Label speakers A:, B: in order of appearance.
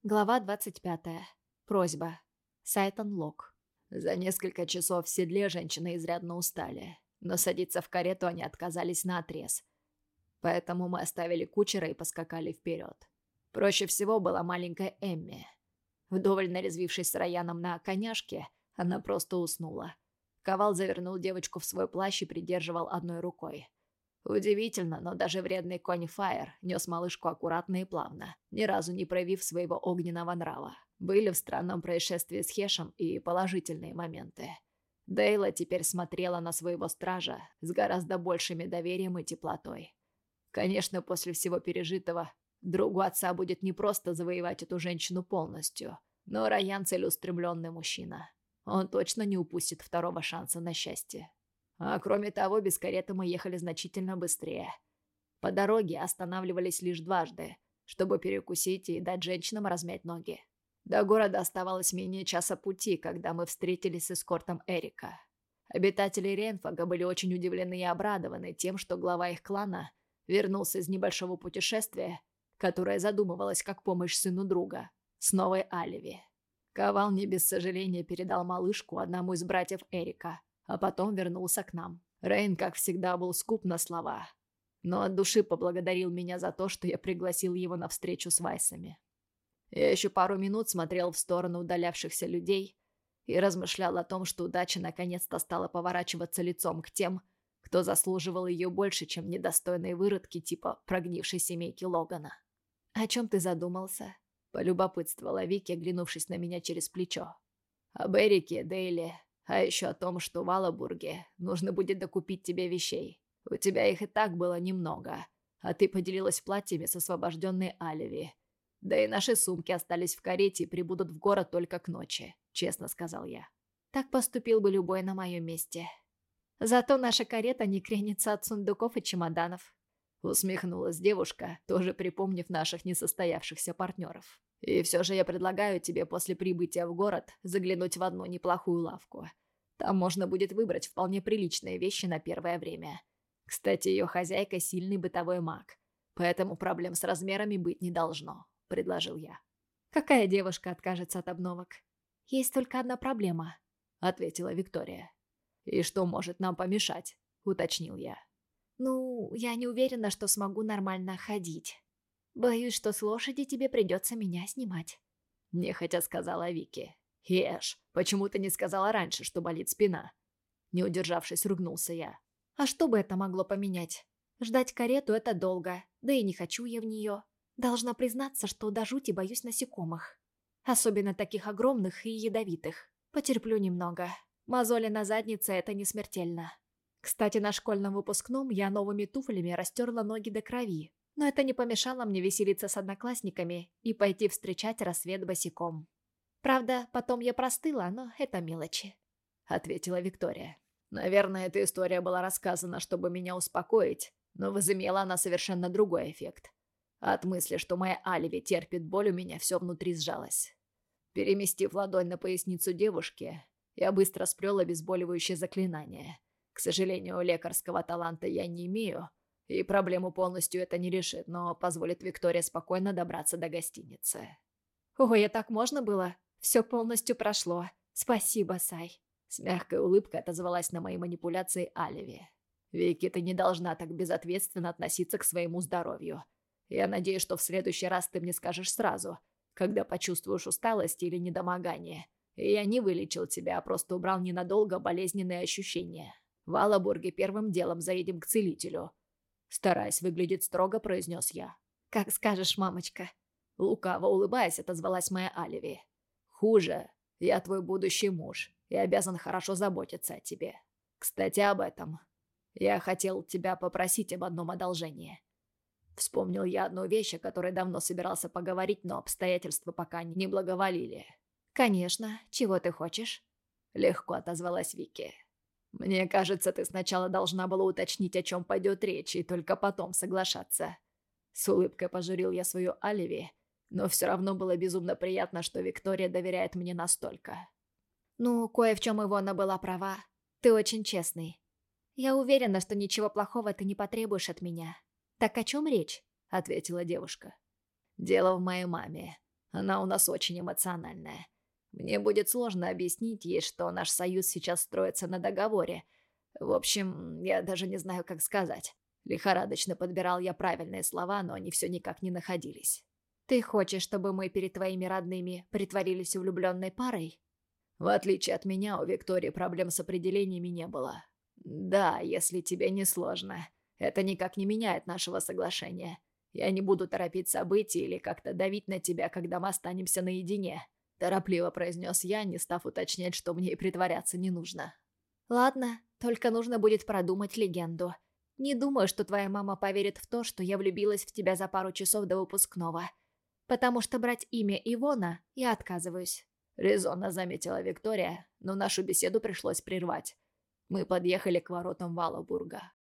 A: Глава 25. Просьба. Сайтон Лок.
B: За несколько часов в седле женщины изрядно устали, но садиться в карету они отказались наотрез. Поэтому мы оставили кучера и поскакали вперед. Проще всего была маленькая Эмми. Вдоволь нарезвившись с Раяном на коняшке, она просто уснула. Ковал завернул девочку в свой плащ и придерживал одной рукой. Удивительно, но даже вредный конь Фаер нес малышку аккуратно и плавно, ни разу не проявив своего огненного нрава. Были в странном происшествии с Хешем и положительные моменты. Дейла теперь смотрела на своего стража с гораздо большими доверием и теплотой. Конечно, после всего пережитого, другу отца будет непросто завоевать эту женщину полностью, но Раян целеустремленный мужчина. Он точно не упустит второго шанса на счастье. А кроме того, без кареты мы ехали значительно быстрее. По дороге останавливались лишь дважды, чтобы перекусить и дать женщинам размять ноги. До города оставалось менее часа пути, когда мы встретились с эскортом Эрика. Обитатели Рейнфага были очень удивлены и обрадованы тем, что глава их клана вернулся из небольшого путешествия, которое задумывалось как помощь сыну друга, с новой Аливи. Ковал не без сожаления передал малышку одному из братьев Эрика, а потом вернулся к нам. Рейн, как всегда, был скуп на слова, но от души поблагодарил меня за то, что я пригласил его на встречу с Вайсами. Я еще пару минут смотрел в сторону удалявшихся людей и размышлял о том, что удача наконец-то стала поворачиваться лицом к тем, кто заслуживал ее больше, чем недостойные выродки типа прогнившей семейки Логана.
A: «О чем ты задумался?»
B: — полюбопытствовала Вики, оглянувшись на меня через плечо. «Об Эрике, Дейле, а еще о том, что в Алабурге нужно будет докупить тебе вещей. У тебя их и так было немного, а ты поделилась платьями с освобожденной Аливи. Да и наши сумки остались в карете и прибудут в город только к ночи», — честно сказал я.
A: «Так поступил бы любой на моем месте. Зато наша карета не кренится от сундуков и чемоданов»,
B: — усмехнулась девушка, тоже припомнив наших несостоявшихся партнеров. «И все же я предлагаю тебе после прибытия в город заглянуть в одну неплохую лавку. Там можно будет выбрать вполне приличные вещи на первое время. Кстати, ее хозяйка сильный бытовой маг, поэтому проблем с размерами быть не должно», — предложил я.
A: «Какая девушка откажется от обновок? Есть только одна проблема»,
B: — ответила Виктория. «И что может нам помешать?» — уточнил я.
A: «Ну, я не уверена, что смогу нормально ходить. Боюсь, что с лошади тебе придется меня снимать»,
B: — нехотя сказала Вики. «Ешь, почему ты не сказала раньше, что болит спина?» Не удержавшись, ругнулся я.
A: «А что бы это могло поменять? Ждать карету — это долго, да и не хочу я в нее. Должна признаться, что до жути боюсь насекомых. Особенно таких огромных и ядовитых. Потерплю немного. Мозоли на заднице — это не смертельно. Кстати, на школьном выпускном я новыми туфлями растерла ноги до крови. Но это не помешало мне веселиться с одноклассниками и пойти встречать рассвет босиком. Правда, потом я простыла, но это мелочи»,
B: — ответила Виктория. «Наверное, эта история была рассказана, чтобы меня успокоить, но возымела она совершенно другой эффект. От мысли, что моя Аливи терпит боль, у меня все внутри сжалось. Переместив ладонь на поясницу девушки, я быстро сплел обезболивающее заклинание. К сожалению, лекарского таланта я не имею, и проблему полностью это не решит, но позволит Виктории спокойно добраться до гостиницы».
A: «Ой, а так можно было? Все полностью прошло. Спасибо, Сай».
B: С мягкой улыбкой отозвалась на мои манипуляции Аливи. «Вики, ты не должна так безответственно относиться к своему здоровью. Я надеюсь, что в следующий раз ты мне скажешь сразу, когда почувствуешь усталость или недомогание. И я не вылечил тебя, а просто убрал ненадолго болезненные ощущения. В Алабурге первым делом заедем к целителю». Стараясь выглядеть строго, произнес я.
A: «Как скажешь, мамочка».
B: Лукаво улыбаясь, отозвалась моя Аливи. «Хуже. Я твой будущий муж и обязан хорошо заботиться о тебе. Кстати, об этом. Я хотел тебя попросить об одном одолжении». Вспомнил я одну вещь, о которой давно собирался поговорить, но обстоятельства пока не благоволили.
A: «Конечно. Чего ты хочешь?»
B: Легко отозвалась Вики. «Мне кажется, ты сначала должна была уточнить, о чем пойдет речь, и только потом соглашаться». С улыбкой пожурил я свою Аливи, но все равно было безумно приятно, что Виктория доверяет мне настолько.
A: «Ну, кое в чем Ивона была права. Ты очень честный. Я уверена, что ничего плохого ты не потребуешь от меня. Так о чем речь?» — ответила девушка.
B: «Дело в моей маме. Она у нас очень эмоциональная. Мне будет сложно объяснить ей, что наш союз сейчас строится на договоре. В общем, я даже не знаю, как сказать. Лихорадочно подбирал я правильные слова, но они все никак не находились.
A: Ты хочешь, чтобы мы перед твоими родными притворились влюбленной парой?
B: В отличие от меня, у Виктории проблем с определениями не было. Да, если тебе не сложно. Это никак не меняет нашего соглашения. Я не буду торопить события или как-то давить на тебя, когда мы останемся наедине. Торопливо произнес я, не став уточнять, что мне и притворяться не нужно.
A: Ладно, только нужно будет продумать легенду. Не думаю, что твоя мама поверит в то, что я влюбилась в тебя за пару часов до выпускного. Потому что брать имя Ивона я отказываюсь.
B: Резонно заметила Виктория, но нашу беседу пришлось прервать. Мы подъехали к воротам Валабурга.